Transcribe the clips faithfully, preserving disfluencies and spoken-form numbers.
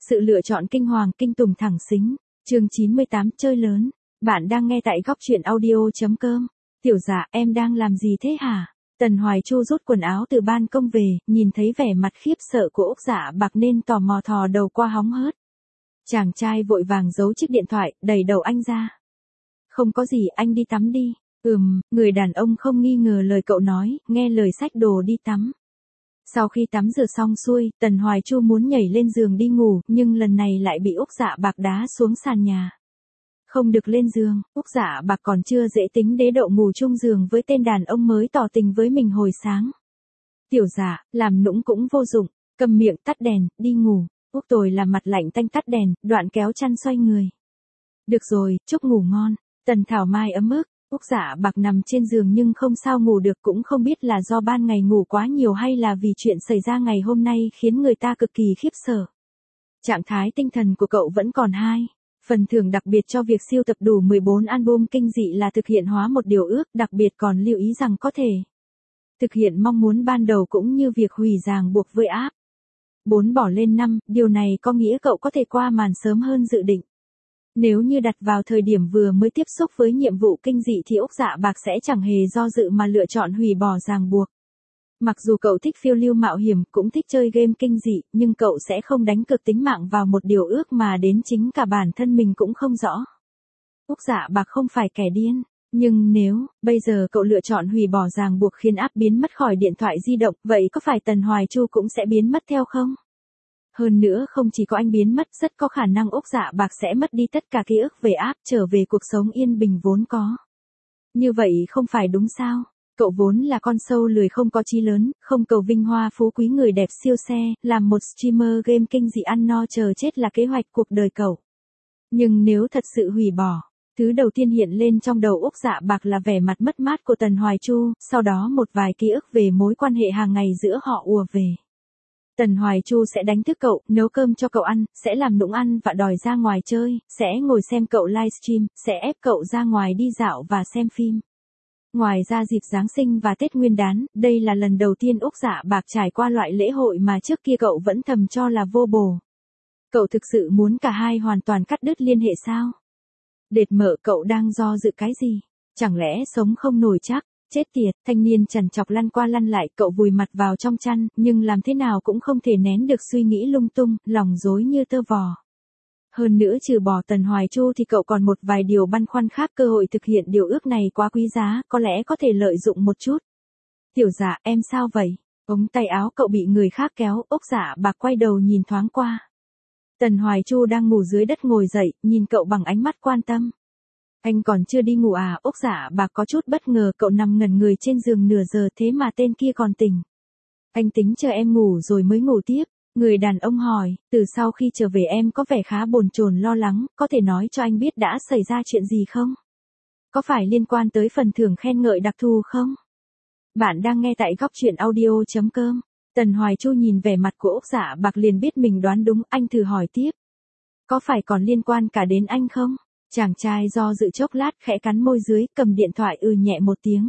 Sự lựa chọn kinh hoàng kinh tủng thẳng xính. Chương chín mươi tám chơi lớn. Bạn đang nghe tại góc truyện audio.com. Tiểu dạ, em đang làm gì thế hả? Tần Hoài Chu rút quần áo từ ban công về, nhìn thấy vẻ mặt khiếp sợ của Úc Dạ Bạc nên tò mò thò đầu qua hóng hớt. Chàng trai vội vàng giấu chiếc điện thoại, đẩy đầu anh ra. Không có gì, anh đi tắm đi. Ừm, người đàn ông không nghi ngờ lời cậu nói, nghe lời xách đồ đi tắm. Sau khi tắm rửa xong xuôi, Tần Hoài Chu muốn nhảy lên giường đi ngủ, nhưng lần này lại bị Úc Dạ Bạc đá xuống sàn nhà. Không được lên giường, Úc Dạ Bạc còn chưa dễ tính đế độ ngủ chung giường với tên đàn ông mới tỏ tình với mình hồi sáng. Tiểu dạ, làm nũng cũng vô dụng, cầm miệng tắt đèn, đi ngủ. Úc Tồi làm mặt lạnh tanh tắt đèn, đoạn kéo chăn xoay người. Được rồi, chúc ngủ ngon. Tần Thảo Mai ấm ức. Úc Dạ Bạc nằm trên giường nhưng không sao ngủ được, cũng không biết là do ban ngày ngủ quá nhiều hay là vì chuyện xảy ra ngày hôm nay khiến người ta cực kỳ khiếp sợ. Trạng thái tinh thần của cậu vẫn còn hai. Phần thưởng đặc biệt cho việc siêu tập đủ mười bốn album kinh dị là thực hiện hóa một điều ước, đặc biệt còn lưu ý rằng có thể thực hiện mong muốn ban đầu cũng như việc hủy ràng buộc với app. bốn bỏ lên năm, điều này có nghĩa cậu có thể qua màn sớm hơn dự định. Nếu như đặt vào thời điểm vừa mới tiếp xúc với nhiệm vụ kinh dị thì Úc Dạ Bạc sẽ chẳng hề do dự mà lựa chọn hủy bỏ ràng buộc. Mặc dù cậu thích phiêu lưu mạo hiểm, cũng thích chơi game kinh dị, nhưng cậu sẽ không đánh cược tính mạng vào một điều ước mà đến chính cả bản thân mình cũng không rõ. Úc Dạ Bạc không phải kẻ điên, nhưng nếu bây giờ cậu lựa chọn hủy bỏ ràng buộc khiến app biến mất khỏi điện thoại di động, vậy có phải Tần Hoài Chu cũng sẽ biến mất theo không? Hơn nữa không chỉ có anh biến mất, rất có khả năng Úc Dạ Bạc sẽ mất đi tất cả ký ức về app, trở về cuộc sống yên bình vốn có. Như vậy không phải đúng sao? Cậu vốn là con sâu lười không có chí lớn, không cầu vinh hoa phú quý người đẹp siêu xe, làm một streamer game kinh dị ăn no chờ chết là kế hoạch cuộc đời cậu. Nhưng nếu thật sự hủy bỏ, thứ đầu tiên hiện lên trong đầu Úc Dạ Bạc là vẻ mặt mất mát của Tần Hoài Chu, sau đó một vài ký ức về mối quan hệ hàng ngày giữa họ ùa về. Tần Hoài Chu sẽ đánh thức cậu, nấu cơm cho cậu ăn, sẽ làm nũng ăn và đòi ra ngoài chơi, sẽ ngồi xem cậu livestream, sẽ ép cậu ra ngoài đi dạo và xem phim. Ngoài ra dịp Giáng sinh và Tết Nguyên đán, đây là lần đầu tiên Úc Dạ Bạc trải qua loại lễ hội mà trước kia cậu vẫn thầm cho là vô bổ. Cậu thực sự muốn cả hai hoàn toàn cắt đứt liên hệ sao? Đệt mở, cậu đang do dự cái gì? Chẳng lẽ sống không nổi chắc? Chết tiệt, thanh niên trằn trọc lăn qua lăn lại, cậu vùi mặt vào trong chăn, nhưng làm thế nào cũng không thể nén được suy nghĩ lung tung, lòng rối như tơ vò. Hơn nữa trừ bỏ Tần Hoài Chu thì cậu còn một vài điều băn khoăn khác, cơ hội thực hiện điều ước này quá quý giá, có lẽ có thể lợi dụng một chút. Tiểu dạ, em sao vậy? Ống tay áo cậu bị người khác kéo, Úc Dạ Bạc quay đầu nhìn thoáng qua. Tần Hoài Chu đang ngủ dưới đất ngồi dậy, nhìn cậu bằng ánh mắt quan tâm. Anh còn chưa đi ngủ à? Úc Dạ Bạc có chút bất ngờ, cậu nằm ngẩn người trên giường nửa giờ thế mà tên kia còn tỉnh. Anh tính chờ em ngủ rồi mới ngủ tiếp. Người đàn ông hỏi, từ sau khi trở về em có vẻ khá bồn chồn lo lắng, có thể nói cho anh biết đã xảy ra chuyện gì không? Có phải liên quan tới phần thưởng khen ngợi đặc thù không? Bạn đang nghe tại góc truyện audio.com. Tần Hoài Chu nhìn vẻ mặt của Úc Dạ Bạc liền biết mình đoán đúng, anh thử hỏi tiếp. Có phải còn liên quan cả đến anh không? Chàng trai do dự chốc lát khẽ cắn môi dưới, cầm điện thoại ừ nhẹ một tiếng.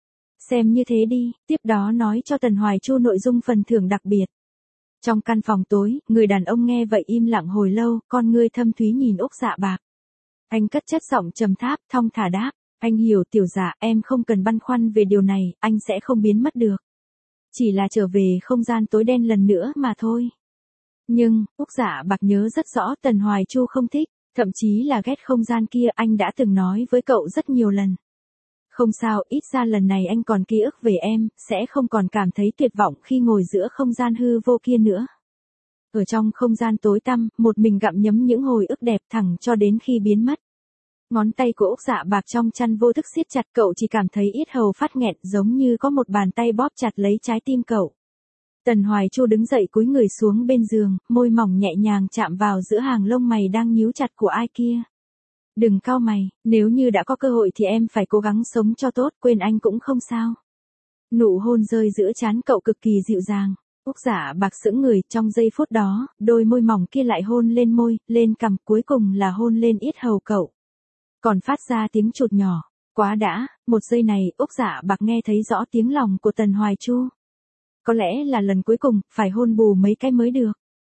Xem như thế đi, tiếp đó nói cho Tần Hoài Chu nội dung phần thưởng đặc biệt. Trong căn phòng tối, người đàn ông nghe vậy im lặng hồi lâu, con ngươi thâm thúy nhìn Úc Dạ Bạc. Anh cất chất giọng trầm tháp, thong thả đáp, anh hiểu tiểu dạ, em không cần băn khoăn về điều này, anh sẽ không biến mất được. Chỉ là trở về không gian tối đen lần nữa mà thôi. Nhưng, Úc Dạ Bạc nhớ rất rõ Tần Hoài Chu không thích, thậm chí là ghét không gian kia, anh đã từng nói với cậu rất nhiều lần. Không sao, ít ra lần này anh còn ký ức về em, sẽ không còn cảm thấy tuyệt vọng khi ngồi giữa không gian hư vô kia nữa. Ở trong không gian tối tăm, một mình gặm nhấm những hồi ức đẹp thẳng cho đến khi biến mất. Ngón tay của Úc Dạ Bạc trong chăn vô thức siết chặt, cậu chỉ cảm thấy yết hầu phát nghẹn, giống như có một bàn tay bóp chặt lấy trái tim cậu. Tần Hoài Chu đứng dậy cúi người xuống bên giường, môi mỏng nhẹ nhàng chạm vào giữa hàng lông mày đang nhíu chặt của ai kia. Đừng cau mày, nếu như đã có cơ hội thì em phải cố gắng sống cho tốt, quên anh cũng không sao. Nụ hôn rơi giữa trán cậu cực kỳ dịu dàng. Úc Dạ Bạc sững người, trong giây phút đó, đôi môi mỏng kia lại hôn lên môi, lên cằm, cuối cùng là hôn lên yết hầu cậu. Còn phát ra tiếng chụt nhỏ. Quá đã, một giây này, Úc Dạ Bạc nghe thấy rõ tiếng lòng của Tần Hoài Chu. Có lẽ là lần cuối cùng, phải hôn bù mấy cái mới được.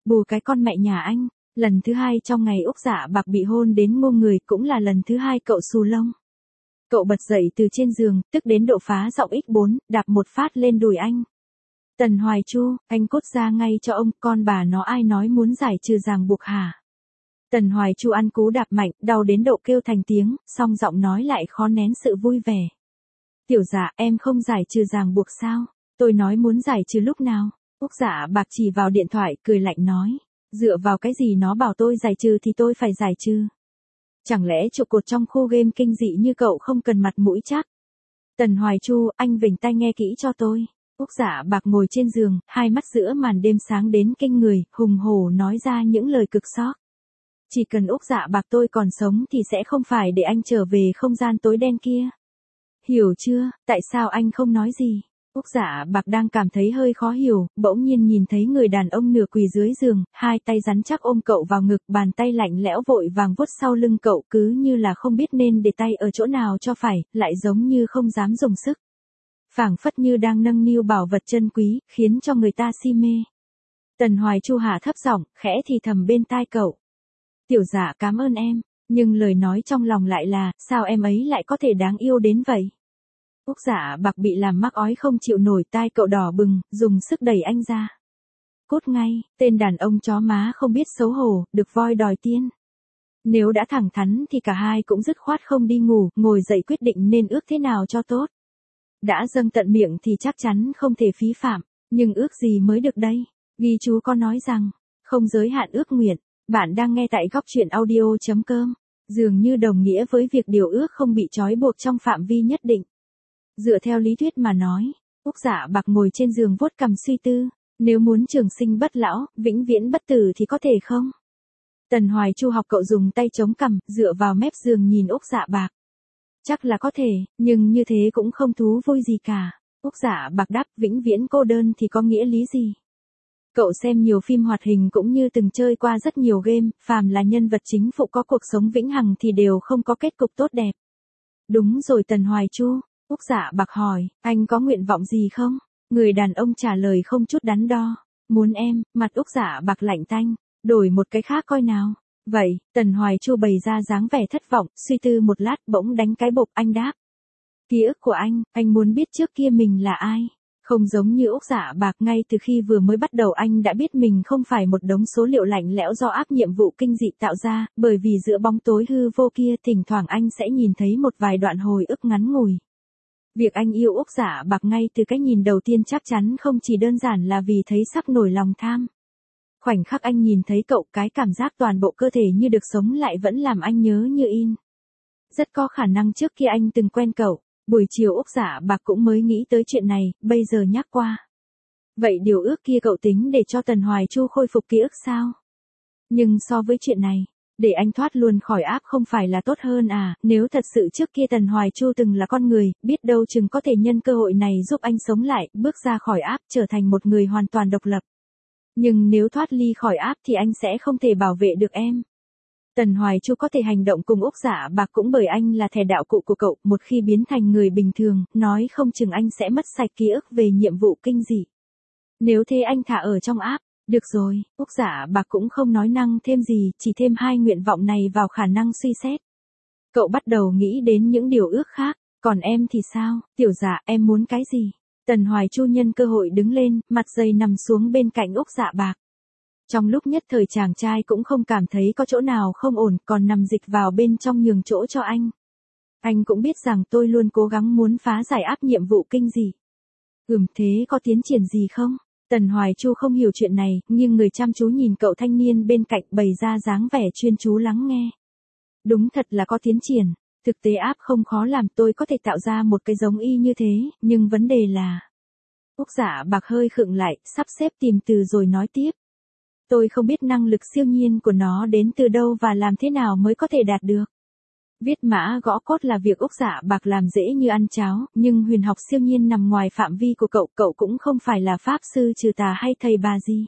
Bù cái con mẹ nhà anh, lần thứ hai trong ngày Úc Dạ Bạc bị hôn đến ngô người cũng là lần thứ hai cậu xù lông. Cậu bật dậy từ trên giường, tức đến độ phá giọng ích bốn, đạp một phát lên đùi anh. Tần Hoài Chu, anh cút ra ngay cho ông, con bà nó ai nói muốn giải trừ ràng buộc hả? Tần Hoài Chu ăn cú đạp mạnh, đau đến độ kêu thành tiếng, song giọng nói lại khó nén sự vui vẻ. Tiểu Dạ, em không giải trừ ràng buộc sao? Tôi nói muốn giải trừ lúc nào? Úc Dạ Bạc chỉ vào điện thoại, cười lạnh nói. Dựa vào cái gì nó bảo tôi giải trừ thì tôi phải giải trừ? Chẳng lẽ trụ cột trong khu game kinh dị như cậu không cần mặt mũi chắc? Tần Hoài Chu, anh vểnh tai nghe kỹ cho tôi. Úc Dạ Bạc ngồi trên giường, hai mắt giữa màn đêm sáng đến kinh người, hùng hổ nói ra những lời cực sóc. Chỉ cần Úc Dạ Bạc tôi còn sống thì sẽ không phải để anh trở về không gian tối đen kia. Hiểu chưa, tại sao anh không nói gì? Úc Dạ Bạc đang cảm thấy hơi khó hiểu, bỗng nhiên nhìn thấy người đàn ông nửa quỳ dưới giường, hai tay rắn chắc ôm cậu vào ngực, bàn tay lạnh lẽo vội vàng vuốt sau lưng cậu cứ như là không biết nên để tay ở chỗ nào cho phải, lại giống như không dám dùng sức. Phảng phất như đang nâng niu bảo vật chân quý, khiến cho người ta si mê. Tần Hoài Chu hạ thấp giọng, khẽ thì thầm bên tai cậu. Tiểu Dạ cảm ơn em, nhưng lời nói trong lòng lại là, sao em ấy lại có thể đáng yêu đến vậy? Úc Dạ Bạc bị làm mắc ói không chịu nổi, tai cậu đỏ bừng, dùng sức đẩy anh ra. Cút ngay, tên đàn ông chó má không biết xấu hổ, được voi đòi tiên. Nếu đã thẳng thắn thì cả hai cũng dứt khoát không đi ngủ, ngồi dậy quyết định nên ước thế nào cho tốt. Đã dâng tận miệng thì chắc chắn không thể phí phạm, nhưng ước gì mới được đây? Ghi chú có nói rằng, không giới hạn ước nguyện. Bạn đang nghe tại góc truyện audio chấm com, dường như đồng nghĩa với việc điều ước không bị trói buộc trong phạm vi nhất định. Dựa theo lý thuyết mà nói, Úc Dạ Bạc ngồi trên giường vuốt cằm suy tư, nếu muốn trường sinh bất lão, vĩnh viễn bất tử thì có thể không? Tần Hoài Chu học cậu dùng tay chống cằm, dựa vào mép giường nhìn Úc Dạ Bạc. Chắc là có thể, nhưng như thế cũng không thú vui gì cả. Úc Dạ Bạc đáp, vĩnh viễn cô đơn thì có nghĩa lý gì? Cậu xem nhiều phim hoạt hình cũng như từng chơi qua rất nhiều game, phàm là nhân vật chính phụ có cuộc sống vĩnh hằng thì đều không có kết cục tốt đẹp. Đúng rồi Tần Hoài Chu, Úc Dạ Bạc hỏi, anh có nguyện vọng gì không? Người đàn ông trả lời không chút đắn đo, muốn em, mặt Úc Dạ Bạc lạnh tanh, đổi một cái khác coi nào. Vậy, Tần Hoài Chu bày ra dáng vẻ thất vọng, suy tư một lát bỗng đánh cái bộp, anh đáp. Ký ức của anh, anh muốn biết trước kia mình là ai? Không giống như Úc Dạ Bạc, ngay từ khi vừa mới bắt đầu anh đã biết mình không phải một đống số liệu lạnh lẽo do áp nhiệm vụ kinh dị tạo ra, bởi vì giữa bóng tối hư vô kia thỉnh thoảng anh sẽ nhìn thấy một vài đoạn hồi ức ngắn ngủi. Việc anh yêu Úc Dạ Bạc ngay từ cái nhìn đầu tiên chắc chắn không chỉ đơn giản là vì thấy sắp nổi lòng tham. Khoảnh khắc anh nhìn thấy cậu, cái cảm giác toàn bộ cơ thể như được sống lại vẫn làm anh nhớ như in. Rất có khả năng trước kia anh từng quen cậu. Buổi chiều Úc Dạ Bạc cũng mới nghĩ tới chuyện này, bây giờ nhắc qua. Vậy điều ước kia cậu tính để cho Tần Hoài Chu khôi phục ký ức sao? Nhưng so với chuyện này, để anh thoát luôn khỏi áp không phải là tốt hơn à? Nếu thật sự trước kia Tần Hoài Chu từng là con người, biết đâu chừng có thể nhân cơ hội này giúp anh sống lại, bước ra khỏi áp, trở thành một người hoàn toàn độc lập. Nhưng nếu thoát ly khỏi áp thì anh sẽ không thể bảo vệ được em. Tần Hoài Chu có thể hành động cùng Úc Dạ Bạc cũng bởi anh là thẻ đạo cụ của cậu, một khi biến thành người bình thường, nói không chừng anh sẽ mất sạch ký ức về nhiệm vụ kinh dị. Nếu thế anh thả ở trong áp, được rồi, Úc Dạ Bạc cũng không nói năng thêm gì, chỉ thêm hai nguyện vọng này vào khả năng suy xét. Cậu bắt đầu nghĩ đến những điều ước khác, còn em thì sao, Tiểu Dạ em muốn cái gì? Tần Hoài Chu nhân cơ hội đứng lên, mặt dày nằm xuống bên cạnh Úc Dạ Bạc. Trong lúc nhất thời chàng trai cũng không cảm thấy có chỗ nào không ổn, còn nằm dịch vào bên trong nhường chỗ cho anh. Anh cũng biết rằng tôi luôn cố gắng muốn phá giải áp nhiệm vụ kinh dị. Ừm, thế có tiến triển gì không? Tần Hoài Chu không hiểu chuyện này, nhưng người chăm chú nhìn cậu thanh niên bên cạnh bày ra dáng vẻ chuyên chú lắng nghe. Đúng thật là có tiến triển, thực tế áp không khó làm, tôi có thể tạo ra một cái giống y như thế, nhưng vấn đề là... Úc Dạ Bạc hơi khựng lại, sắp xếp tìm từ rồi nói tiếp. Tôi không biết năng lực siêu nhiên của nó đến từ đâu và làm thế nào mới có thể đạt được. Viết mã gõ cốt là việc Úc Dạ Bạc làm dễ như ăn cháo, nhưng huyền học siêu nhiên nằm ngoài phạm vi của cậu, cậu cũng không phải là pháp sư trừ tà hay thầy bà gì.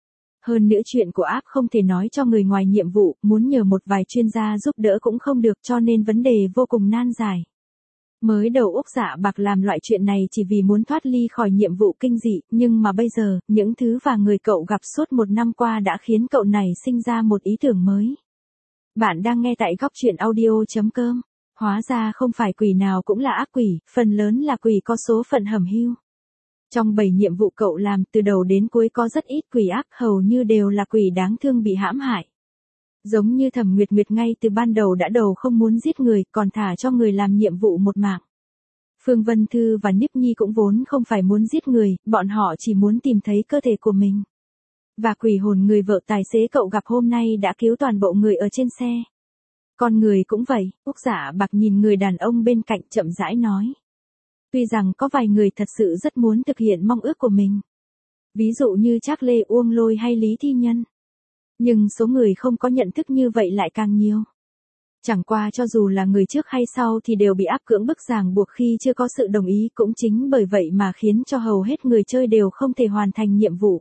Hơn nữa chuyện của áp không thể nói cho người ngoài nhiệm vụ, muốn nhờ một vài chuyên gia giúp đỡ cũng không được, cho nên vấn đề vô cùng nan giải. Mới đầu Úc Dạ Bạc làm loại chuyện này chỉ vì muốn thoát ly khỏi nhiệm vụ kinh dị, nhưng mà bây giờ, những thứ và người cậu gặp suốt một năm qua đã khiến cậu này sinh ra một ý tưởng mới. Bạn đang nghe tại góc truyện audio chấm com. Hóa ra không phải quỷ nào cũng là ác quỷ, phần lớn là quỷ có số phận hẩm hiu. Trong bảy nhiệm vụ cậu làm từ đầu đến cuối có rất ít quỷ ác, hầu như đều là quỷ đáng thương bị hãm hại. Giống như Thẩm Nguyệt Nguyệt ngay từ ban đầu đã đầu không muốn giết người, còn thả cho người làm nhiệm vụ một mạng. Phương Vân Thư và Niếp Nhi cũng vốn không phải muốn giết người, bọn họ chỉ muốn tìm thấy cơ thể của mình. Và quỷ hồn người vợ tài xế cậu gặp hôm nay đã cứu toàn bộ người ở trên xe. Con người cũng vậy, Úc Dạ Bạc nhìn người đàn ông bên cạnh chậm rãi nói. Tuy rằng có vài người thật sự rất muốn thực hiện mong ước của mình. Ví dụ như Trác Lê Uông Lôi hay Lý Thi Nhân. Nhưng số người không có nhận thức như vậy lại càng nhiều. Chẳng qua cho dù là người trước hay sau thì đều bị áp cưỡng bức ràng buộc khi chưa có sự đồng ý, cũng chính bởi vậy mà khiến cho hầu hết người chơi đều không thể hoàn thành nhiệm vụ.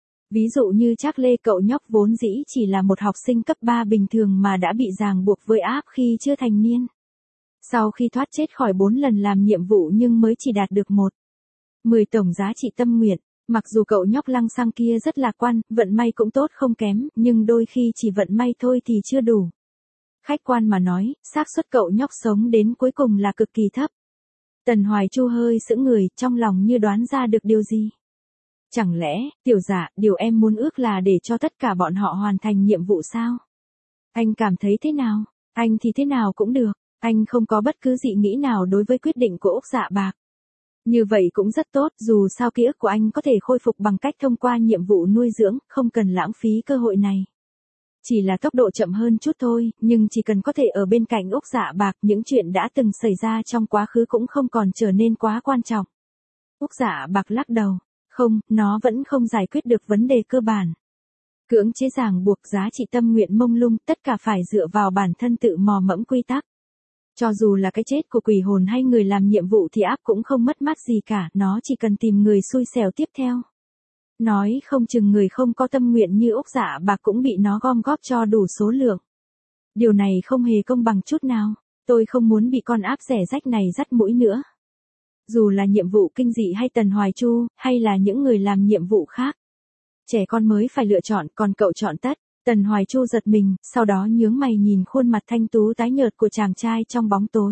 Ví dụ như Trác Lê cậu nhóc vốn dĩ chỉ là một học sinh cấp ba bình thường mà đã bị ràng buộc với áp khi chưa thành niên. Sau khi thoát chết khỏi bốn lần làm nhiệm vụ nhưng mới chỉ đạt được một. mười tổng giá trị tâm nguyện. Mặc dù cậu nhóc lăng xăng kia rất lạc quan, vận may cũng tốt không kém, nhưng đôi khi chỉ vận may thôi thì chưa đủ. Khách quan mà nói, xác suất cậu nhóc sống đến cuối cùng là cực kỳ thấp. Tần Hoài Chu hơi sững người, trong lòng như đoán ra được điều gì. Chẳng lẽ, tiểu dạ, điều em muốn ước là để cho tất cả bọn họ hoàn thành nhiệm vụ sao? Anh cảm thấy thế nào? Anh thì thế nào cũng được, anh không có bất cứ dị nghĩ nào đối với quyết định của Úc Dạ Bạc. Như vậy cũng rất tốt, dù sao ký ức của anh có thể khôi phục bằng cách thông qua nhiệm vụ nuôi dưỡng, không cần lãng phí cơ hội này. Chỉ là tốc độ chậm hơn chút thôi, nhưng chỉ cần có thể ở bên cạnh Úc Dạ Bạc, những chuyện đã từng xảy ra trong quá khứ cũng không còn trở nên quá quan trọng. Úc Dạ Bạc lắc đầu. Không, nó vẫn không giải quyết được vấn đề cơ bản. Cưỡng chế ràng buộc giá trị tâm nguyện mông lung, tất cả phải dựa vào bản thân tự mò mẫm quy tắc. Cho dù là cái chết của quỷ hồn hay người làm nhiệm vụ thì áp cũng không mất mát gì cả, nó chỉ cần tìm người xui xẻo tiếp theo. Nói không chừng người không có tâm nguyện như Úc Dạ Bạc cũng bị nó gom góp cho đủ số lượng. Điều này không hề công bằng chút nào, tôi không muốn bị con áp rẻ rách này dắt mũi nữa. Dù là nhiệm vụ kinh dị hay Tần Hoài Chu, hay là những người làm nhiệm vụ khác. Trẻ con mới phải lựa chọn, còn cậu chọn tất. Tần Hoài Chu giật mình, sau đó nhướng mày nhìn khuôn mặt thanh tú tái nhợt của chàng trai trong bóng tối.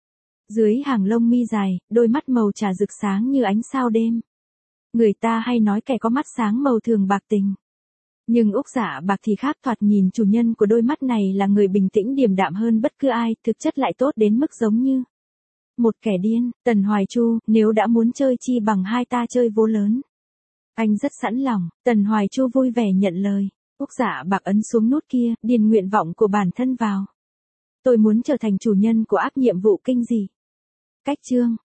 Dưới hàng lông mi dài, đôi mắt màu trà rực sáng như ánh sao đêm. Người ta hay nói kẻ có mắt sáng màu thường bạc tình. Nhưng Úc Dạ Bạc thì khác, thoạt nhìn chủ nhân của đôi mắt này là người bình tĩnh điềm đạm hơn bất cứ ai, thực chất lại tốt đến mức giống như một kẻ điên. Tần Hoài Chu, nếu đã muốn chơi chi bằng hai ta chơi vô lớn. Anh rất sẵn lòng, Tần Hoài Chu vui vẻ nhận lời. Úc Dạ Bạc ấn xuống nút kia, điền nguyện vọng của bản thân vào. Tôi muốn trở thành chủ nhân của áp nhiệm vụ kinh dị. Cách chương